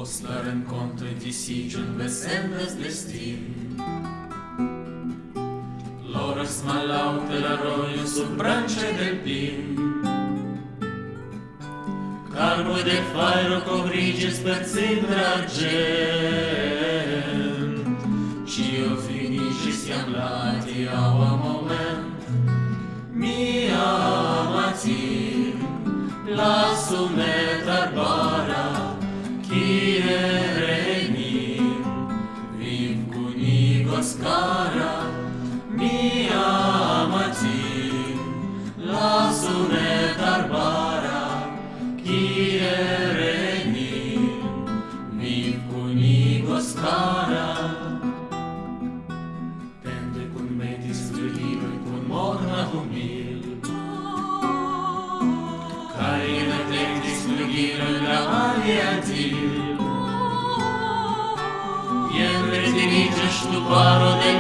post la rencontre di Sigion vesendas destin. Loras malaute l'arroyo sub branche del pin. Carboi de fairo covriges per cindra argent. Cio finiscis iam lati aua moment. Mi amati, lasu me tarbara, kie regnim, viv cunigos cara. Mi amati, lasu me tarbara, kie regnim, viv cunigos cara. Tende cun metis flugiloi, cun morna humil, cae in atlectis flugiloi la aliantil. Ien retinice stuparo del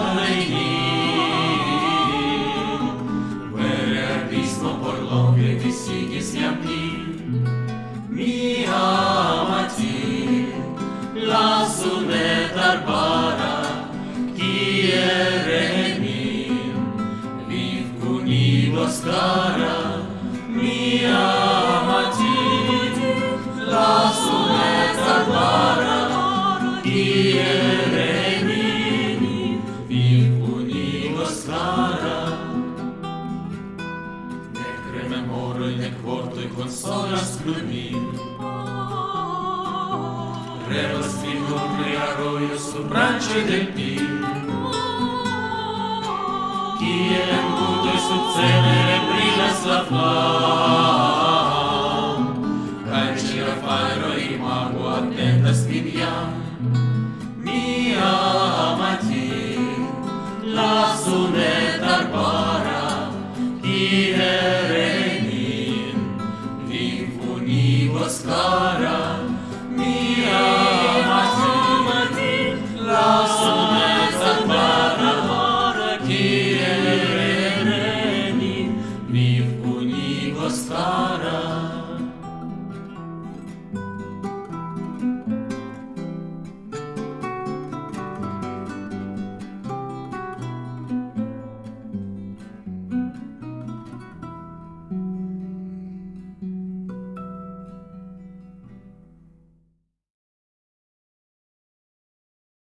porvenir, vere abismo por longe visigis iam il. Mi amati, lasu me tarbara, kie regnim, viv cunigos cara. Mi amati, lasu me tarbara, kie regnim, viv cunigos cara. Nec rememoroi, nec vortoi consolas plumin. Revas figure arroyo sub branche del pin. Kie en butoi sub cenere brilas la flam. Cae cira fairo imago attendas vin iam. Mi amati, lasu me tarbara, kie regnim, viv cunigos cara.